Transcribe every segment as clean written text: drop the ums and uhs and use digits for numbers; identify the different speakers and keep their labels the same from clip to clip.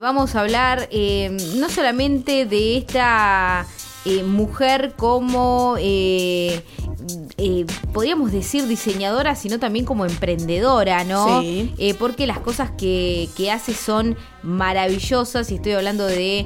Speaker 1: Vamos a hablar no solamente de esta mujer como, podríamos decir diseñadora, sino también como emprendedora, ¿no?
Speaker 2: Sí.
Speaker 1: Porque las cosas que hace son maravillosas, y estoy hablando de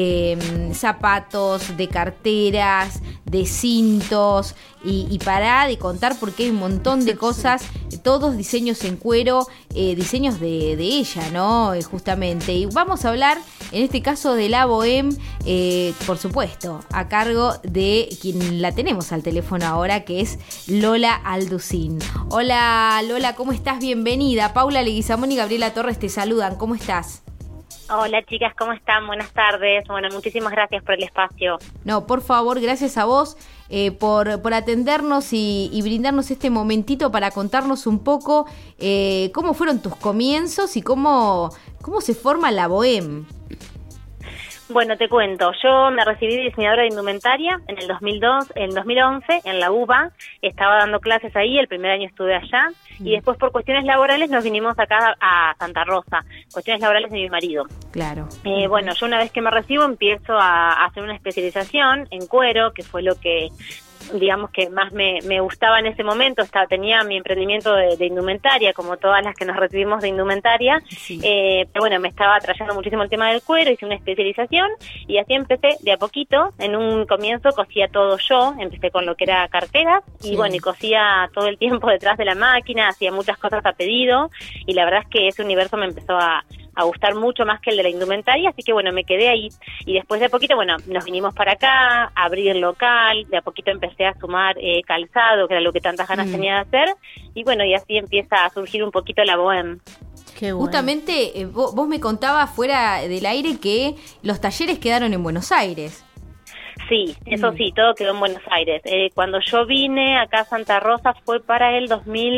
Speaker 1: zapatos, de carteras, de cintos, y para de contar porque hay un montón de cosas, todos diseños en cuero, diseños de ella, ¿no? Justamente. Y vamos a hablar, en este caso, de la Bohème, por supuesto, a cargo de quien la tenemos al teléfono ahora, que es Lola Alducin. Hola, Lola, ¿cómo estás? Bienvenida. Paula Leguizamón y Gabriela Torres te saludan. ¿Cómo estás?
Speaker 3: Hola chicas, ¿cómo están? Buenas tardes. Bueno, muchísimas gracias por el espacio.
Speaker 1: No, por favor, gracias a vos por atendernos y brindarnos este momentito para contarnos un poco cómo fueron tus comienzos y cómo se forma la Bohème.
Speaker 3: Bueno, te cuento, yo me recibí de diseñadora de indumentaria en el 2011, en la UBA, estaba dando clases ahí, el primer año estuve allá, y después por cuestiones laborales nos vinimos acá a Santa Rosa, cuestiones laborales de mi marido.
Speaker 1: Claro.
Speaker 3: Bueno, yo una vez que me recibo empiezo a hacer una especialización en cuero, que fue lo que digamos que más me gustaba en ese momento. Tenía mi emprendimiento de indumentaria, como todas las que nos recibimos de indumentaria,
Speaker 1: sí.
Speaker 3: Pero bueno, me estaba atrayendo muchísimo el tema del cuero, hice una especialización y así empecé de a poquito. En un comienzo cosía todo yo, empecé con lo que era carteras,
Speaker 1: sí.
Speaker 3: Y bueno, y cosía todo el tiempo detrás de la máquina, hacía muchas cosas a pedido, y la verdad es que ese universo me empezó a gustar mucho más que el de la indumentaria, así que bueno, me quedé ahí, y después de a poquito, bueno, nos vinimos para acá, abrí el local, de a poquito empecé a sumar calzado, que era lo que tantas ganas tenía de hacer, y bueno, y así empieza a surgir un poquito la Bohème.
Speaker 2: Qué bueno.
Speaker 1: Justamente, vos me contabas fuera del aire que los talleres quedaron en Buenos Aires.
Speaker 3: Sí, eso sí, todo quedó en Buenos Aires. Cuando yo vine acá a Santa Rosa fue para el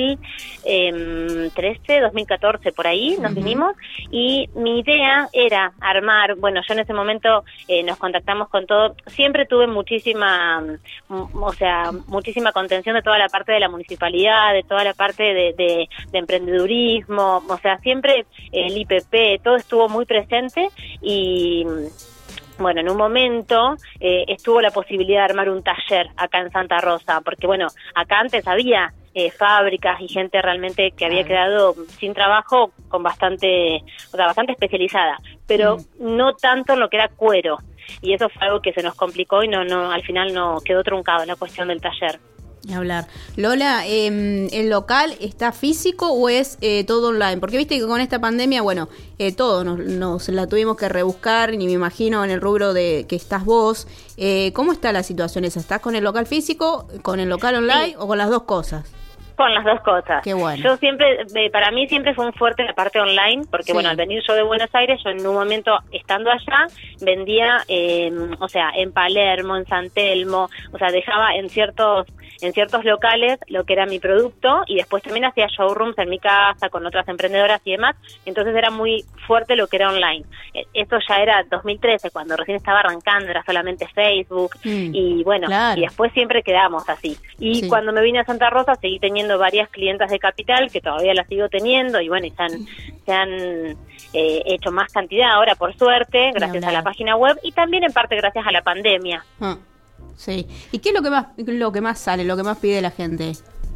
Speaker 3: 2013, 2014, por ahí nos vinimos, y mi idea era armar, bueno, yo en ese momento nos contactamos con todo, siempre tuve muchísima contención de toda la parte de la municipalidad, de toda la parte de emprendedurismo, o sea, siempre el IPP, todo estuvo muy presente, y bueno, en un momento estuvo la posibilidad de armar un taller acá en Santa Rosa, porque bueno, acá antes había fábricas y gente realmente que había quedado sin trabajo, con bastante especializada, pero no tanto en lo que era cuero, y eso fue algo que se nos complicó y no al final no quedó truncado la cuestión del taller.
Speaker 2: Hablar. Lola, ¿el local está físico o es todo online? Porque viste que con esta pandemia, bueno, todo nos la tuvimos que rebuscar, y me imagino en el rubro de que estás vos. ¿Cómo está la situación esa? ¿Estás con el local físico, con el local online, o con las dos cosas?
Speaker 3: Con las dos cosas.
Speaker 2: Qué bueno.
Speaker 3: Yo siempre, para mí siempre fue un fuerte la parte online, porque bueno, al venir yo de Buenos Aires, yo en un momento, estando allá, vendía, en Palermo, en San Telmo, o sea, dejaba en ciertos locales lo que era mi producto, y después también hacía showrooms en mi casa con otras emprendedoras y demás, entonces era muy fuerte lo que era online. Eso ya era 2013, cuando recién estaba arrancando, era solamente Facebook, y bueno,
Speaker 2: claro.
Speaker 3: Y después siempre quedamos así. Y cuando me vine a Santa Rosa, seguí teniendo varias clientas de capital, que todavía las sigo teniendo, y bueno, y se han hecho más cantidad ahora, por suerte, gracias a la página web, y también en parte gracias a la pandemia.
Speaker 2: Sí. ¿Y qué es lo que más sale, lo que más pide la gente?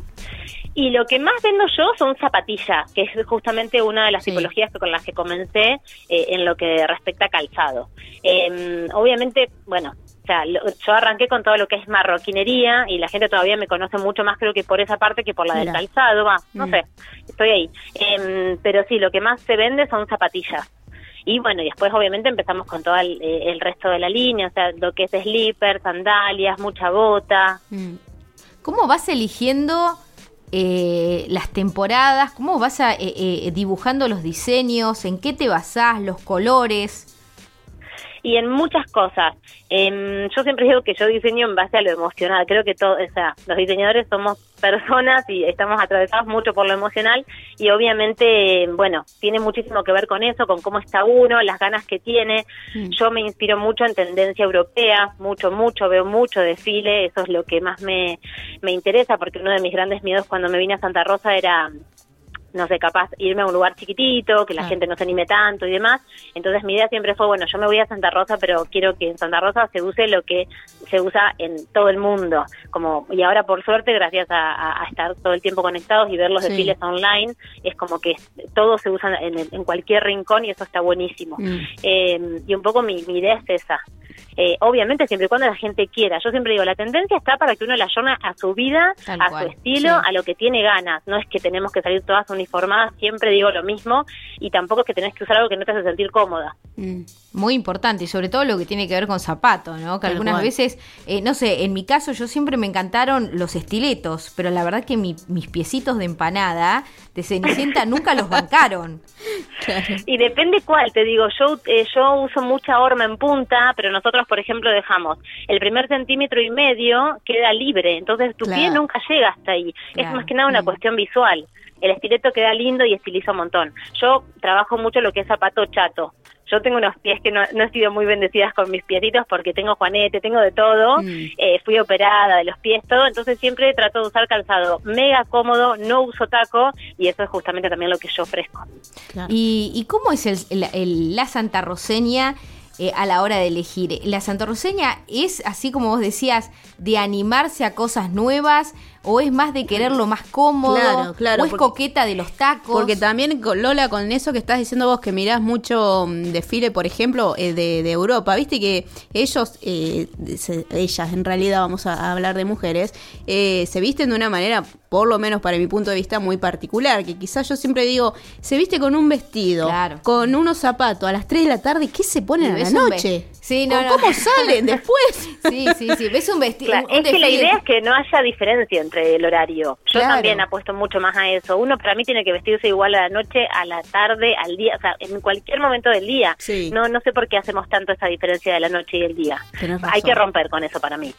Speaker 3: Y lo que más vendo yo son zapatillas, que es justamente una de las tipologías con las que comencé en lo que respecta a calzado. Obviamente, bueno, o sea, yo arranqué con todo lo que es marroquinería, y la gente todavía me conoce mucho más, creo que por esa parte, que por la del calzado, no sé, estoy ahí. Pero sí, lo que más se vende son zapatillas. Y bueno, y después obviamente empezamos con todo el resto de la línea, o sea, lo que es slipper, sandalias, mucha bota.
Speaker 1: ¿Cómo vas eligiendo las temporadas? ¿Cómo vas dibujando los diseños? ¿En qué te basás? ¿Los colores?
Speaker 3: Y en muchas cosas. Yo siempre digo que yo diseño en base a lo emocional. Creo que los diseñadores somos personas y estamos atravesados mucho por lo emocional, y obviamente, bueno, tiene muchísimo que ver con eso, con cómo está uno, las ganas que tiene. Yo me inspiro mucho en tendencia europea, mucho, veo mucho desfile, eso es lo que más me interesa, porque uno de mis grandes miedos cuando me vine a Santa Rosa era no sé, capaz irme a un lugar chiquitito, que la gente no se anime tanto y demás. Entonces mi idea siempre fue, bueno, yo me voy a Santa Rosa, pero quiero que en Santa Rosa se use lo que se usa en todo el mundo. Y ahora, por suerte, gracias a estar todo el tiempo conectados y ver los desfiles online, es como que todo se usa en cualquier rincón y eso está buenísimo. Y un poco mi idea es esa. Obviamente siempre y cuando la gente quiera. Yo siempre digo, la tendencia está para que uno la ayorne a su vida,
Speaker 1: tal
Speaker 3: a
Speaker 1: cual,
Speaker 3: su estilo, a lo que tiene ganas. No es que tenemos que salir todas uniformadas, siempre digo lo mismo, y tampoco es que tenés que usar algo que no te hace sentir cómoda.
Speaker 1: Muy importante, y sobre todo lo que tiene que ver con zapatos, ¿no? Que algunas veces, no sé, en mi caso yo siempre me encantaron los estiletos, pero la verdad que mis piecitos de empanada de Cenicienta nunca los bancaron.
Speaker 2: Claro.
Speaker 3: Y depende cuál, te digo, yo uso mucha horma en punta, pero nosotros, por ejemplo, dejamos el primer 1,5 centímetros queda libre, entonces tu pie nunca llega hasta ahí. Es más que nada una cuestión visual. El estileto queda lindo y estiliza un montón. Yo trabajo mucho lo que es zapato chato. Yo tengo unos pies que no he sido muy bendecidas con mis piecitos porque tengo juanete, tengo de todo, fui operada de los pies, todo, entonces siempre trato de usar calzado mega cómodo, no uso taco y eso es justamente también lo que yo ofrezco.
Speaker 1: Claro. ¿Y cómo es la santarroceña a la hora de elegir? ¿La santarroceña es, así como vos decías, de animarse a cosas nuevas o es más de querer lo más cómodo?
Speaker 2: Claro,
Speaker 1: ¿O es coqueta de los tacos?
Speaker 2: Porque también, Lola, con eso que estás diciendo vos, que mirás mucho desfile, por ejemplo, de Europa, viste que ellas en realidad, vamos a hablar de mujeres, se visten de una manera, por lo menos para mi punto de vista, muy particular, que quizás yo siempre digo, se viste con un vestido, con unos zapatos a las 3 de la tarde, ¿qué se ponen a la noche?
Speaker 1: Sí,
Speaker 2: ¿Cómo salen después?
Speaker 1: Sí, ves un vestido.
Speaker 3: Es que la idea es que no haya diferencia entre el horario. Yo también apuesto mucho más a eso. Uno para mí tiene que vestirse igual a la noche, a la tarde, al día, o sea, en cualquier momento del día. Sí. No sé por qué hacemos tanto esa diferencia de la noche y el día. Hay que romper con eso para mí.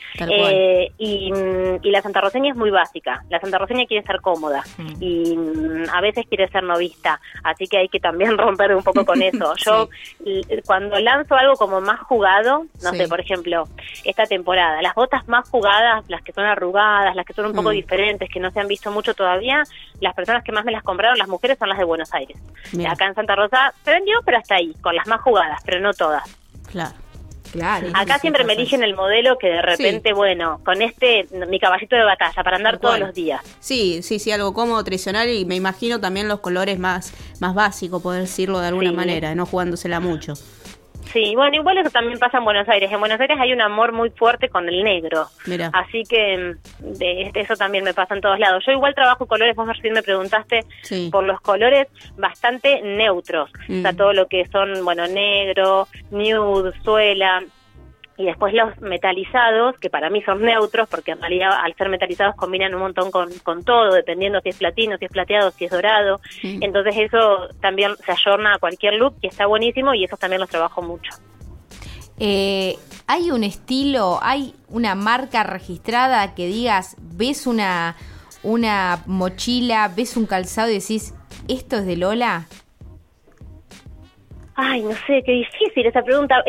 Speaker 3: Y la santarroceña es muy básica. La santarroceña quiere estar cómoda y a veces quiere ser novista. Así que hay que también romper un poco con eso. Yo cuando lanzo algo como más jugado, no sé, por ejemplo, esta temporada, las botas más jugadas, las que son arrugadas, las que son un poco diferentes, que no se han visto mucho todavía, las personas que más me las compraron, las mujeres, son las de Buenos Aires. Acá en Santa Rosa se vendió, pero hasta ahí, con las más jugadas, pero no todas.
Speaker 2: Claro.
Speaker 3: Acá siempre me eligen el modelo que de repente, bueno, con mi caballito de batalla, para andar todos los días.
Speaker 2: Sí, algo cómodo, tradicional, y me imagino también los colores más básicos, poder decirlo de alguna manera, no jugándosela mucho.
Speaker 3: Sí, bueno, igual eso también pasa en Buenos Aires. En Buenos Aires hay un amor muy fuerte con el negro. Mirá. Así que eso también me pasa en todos lados. Yo igual trabajo colores, vos recién me preguntaste por los colores bastante neutros. O sea, todo lo que son, bueno, negro, nude, suela. Y después los metalizados, que para mí son neutros, porque en realidad al ser metalizados combinan un montón con todo, dependiendo si es platino, si es plateado, si es dorado. Entonces eso también se ayorna a cualquier look y está buenísimo y esos también los trabajo mucho.
Speaker 1: ¿Hay un estilo, hay una marca registrada que digas, ves una mochila, ves un calzado y decís, ¿esto es de Lola?
Speaker 3: Ay, no sé, qué difícil esa pregunta.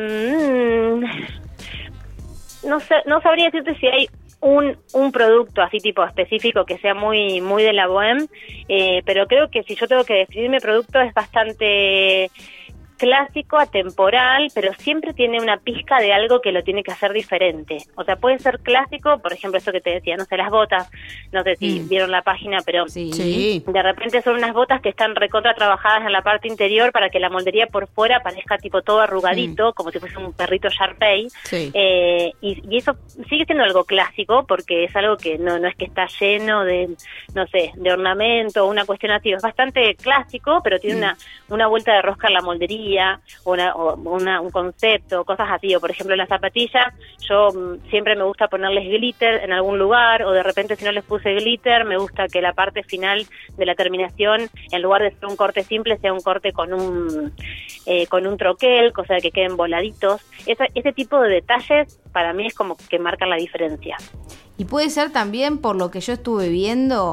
Speaker 3: No sabría decirte si hay un producto así tipo específico que sea muy muy de la bohème, pero creo que si yo tengo que definir mi producto es bastante clásico, atemporal, pero siempre tiene una pizca de algo que lo tiene que hacer diferente. O sea, puede ser clásico, por ejemplo, esto que te decía, no sé, las botas, no sé si vieron la página, pero de repente son unas botas que están recontra trabajadas en la parte interior para que la moldería por fuera parezca tipo todo arrugadito, como si fuese un perrito Sharpei, y eso sigue siendo algo clásico, porque es algo que no es que está lleno de, no sé, de ornamento o una cuestión así, es bastante clásico, pero tiene una vuelta de rosca en la moldería, un concepto, cosas así. O por ejemplo en las zapatillas, yo siempre me gusta ponerles glitter en algún lugar, o de repente si no les puse glitter, me gusta que la parte final de la terminación, en lugar de ser un corte simple, sea un corte con un troquel, cosa de que queden voladitos. Ese tipo de detalles para mí es como que marcan la diferencia.
Speaker 1: Y puede ser también, por lo que yo estuve viendo,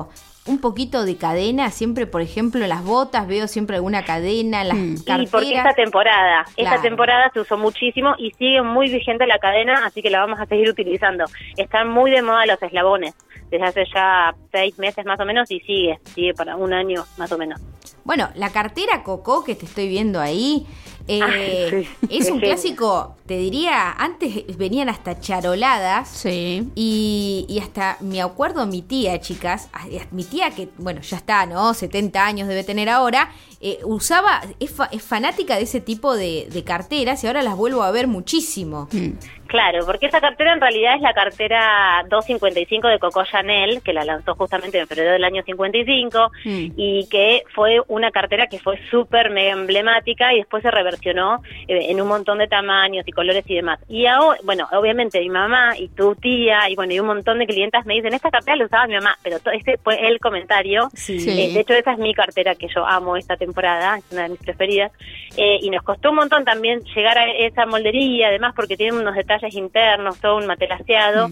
Speaker 1: un poquito de cadena, siempre, por ejemplo, en las botas veo siempre alguna cadena, en las carteras.
Speaker 3: Sí, porque esta temporada se usó muchísimo y sigue muy vigente la cadena, así que la vamos a seguir utilizando. Están muy de moda los eslabones, desde hace ya 6 meses más o menos, y sigue para un año más o menos.
Speaker 1: Bueno, la cartera Coco que te estoy viendo ahí,
Speaker 3: sí,
Speaker 1: es un clásico, te diría, antes venían hasta charoladas,
Speaker 2: sí.
Speaker 1: y hasta me acuerdo mi tía, chicas, mi tía que, bueno, ya está, ¿no? 70 años debe tener ahora, usaba, es fanática de ese tipo de carteras y ahora las vuelvo a ver muchísimo.
Speaker 3: Claro, porque esa cartera en realidad es la cartera 255 de Coco Chanel, que la lanzó justamente en febrero del año 55, y que fue una cartera que fue súper mega emblemática y después se reversionó en un montón de tamaños y colores y demás. Y ahora, bueno, obviamente mi mamá y tu tía y bueno, y un montón de clientas me dicen, esta cartera la usaba mi mamá, pero este fue el comentario.
Speaker 1: Sí.
Speaker 3: De hecho, esa es mi cartera que yo amo esta temporada, es una de mis preferidas, y nos costó un montón también llegar a esa moldería, además porque tiene unos detalles internos, todo un matelaseado,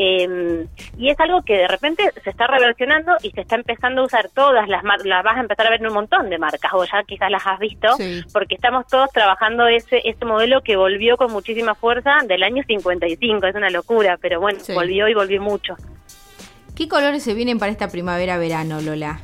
Speaker 3: y es algo que de repente se está reversionando y se está empezando a usar todas las marcas, las vas a empezar a ver en un montón de marcas, o ya quizás las has visto, porque estamos todos trabajando ese modelo que volvió con muchísima fuerza del año 55, es una locura, pero bueno, volvió y volvió mucho.
Speaker 1: ¿Qué colores se vienen para esta primavera-verano, Lola?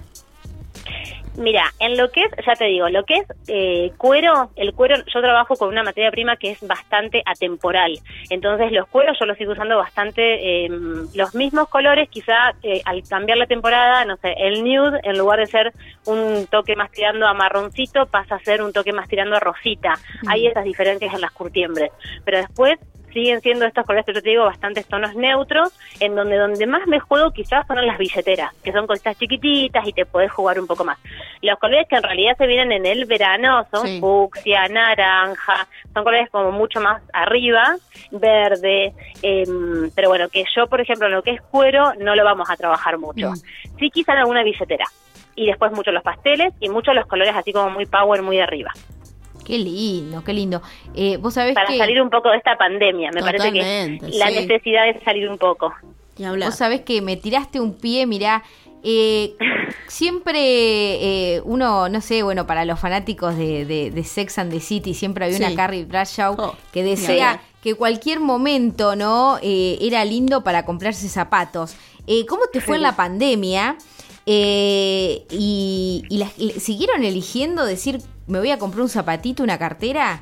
Speaker 3: Mira, en lo que es, ya te digo, lo que es cuero, el cuero, yo trabajo con una materia prima que es bastante atemporal. Entonces los cueros yo los sigo usando bastante, los mismos colores, quizá al cambiar la temporada, no sé, el nude, en lugar de ser un toque más tirando a marroncito, pasa a ser un toque más tirando a rosita. Hay esas diferencias en las curtiembres. Pero después siguen siendo estos colores que yo te digo, bastantes tonos neutros, en donde más me juego quizás son en las billeteras, que son cositas chiquititas y te podés jugar un poco más. Los colores que en realidad se vienen en el verano son fucsia, naranja, son colores como mucho más arriba, verde, pero bueno, que yo, por ejemplo, en lo que es cuero, no lo vamos a trabajar mucho. Sí, quizá en alguna billetera. Y después mucho los pasteles y mucho los colores así como muy power, muy de arriba.
Speaker 1: Qué lindo, qué lindo. Vos sabés
Speaker 3: para salir un poco de esta pandemia, me parece que la necesidad es salir un poco.
Speaker 1: Vos sabés que me tiraste un pie, mirá, siempre uno, no sé, bueno, para los fanáticos de Sex and the City, siempre había una Carrie Bradshaw que decía que cualquier momento, ¿no? Era lindo para comprarse zapatos. ¿Cómo te fue en la pandemia? Y ¿siguieron eligiendo decir, me voy a comprar un zapatito, una cartera?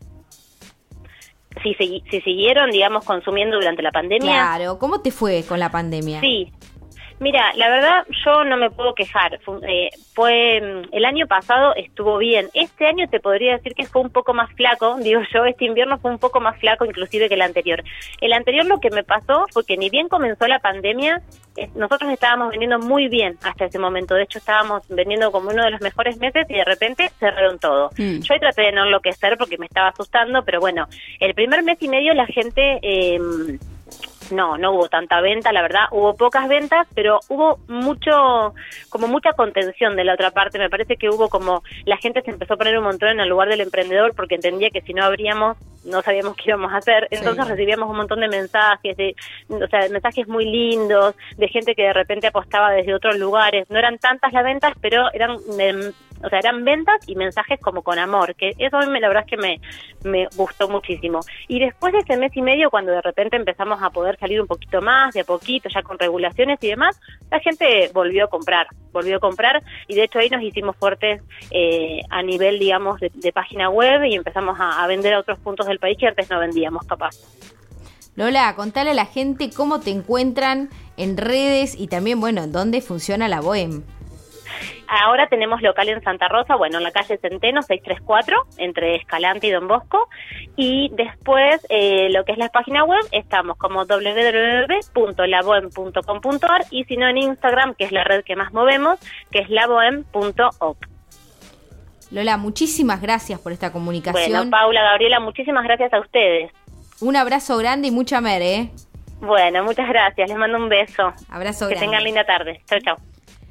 Speaker 3: Si siguieron, digamos, consumiendo durante la pandemia.
Speaker 1: Claro, ¿cómo te fue con la pandemia?
Speaker 3: Sí. Mira, la verdad yo no me puedo quejar. Fue el año pasado estuvo bien. Este año te podría decir que fue un poco más flaco. Digo yo, este invierno fue un poco más flaco inclusive que el anterior. El anterior lo que me pasó fue que ni bien comenzó la pandemia, nosotros estábamos vendiendo muy bien hasta ese momento. De hecho, estábamos vendiendo como uno de los mejores meses y de repente cerraron todo. Yo traté de no enloquecer porque me estaba asustando, pero bueno, el primer mes y medio la gente... No hubo tanta venta, la verdad, hubo pocas ventas, pero hubo mucha contención de la otra parte. Me parece que hubo como, la gente se empezó a poner un montón en el lugar del emprendedor porque entendía que si no abríamos, no sabíamos qué íbamos a hacer. Entonces recibíamos un montón de mensajes, mensajes muy lindos, de gente que de repente apostaba desde otros lugares. No eran tantas las ventas, pero eran ventas y mensajes como con amor, que eso a mí la verdad es que me gustó muchísimo. Y después de ese mes y medio, cuando de repente empezamos a poder salir un poquito más, de a poquito, ya con regulaciones y demás, la gente volvió a comprar, y de hecho ahí nos hicimos fuertes a nivel, digamos, de página web y empezamos a vender a otros puntos del país que antes no vendíamos, capaz.
Speaker 1: Lola, contale a la gente cómo te encuentran en redes y también, bueno, en dónde funciona la Bohème.
Speaker 3: Ahora tenemos local en Santa Rosa, bueno, en la calle Centeno, 634, entre Escalante y Don Bosco. Y después, lo que es la página web, estamos como www.labohem.com.ar y si no en Instagram, que es la red que más movemos, que es labohem.op.
Speaker 1: Lola, muchísimas gracias por esta comunicación.
Speaker 3: Bueno, Paula, Gabriela, muchísimas gracias a ustedes.
Speaker 1: Un abrazo grande y mucha mer,
Speaker 3: Bueno, muchas gracias, les mando un beso.
Speaker 1: Abrazo
Speaker 3: grande. Que tengan linda tarde. Chau, chau.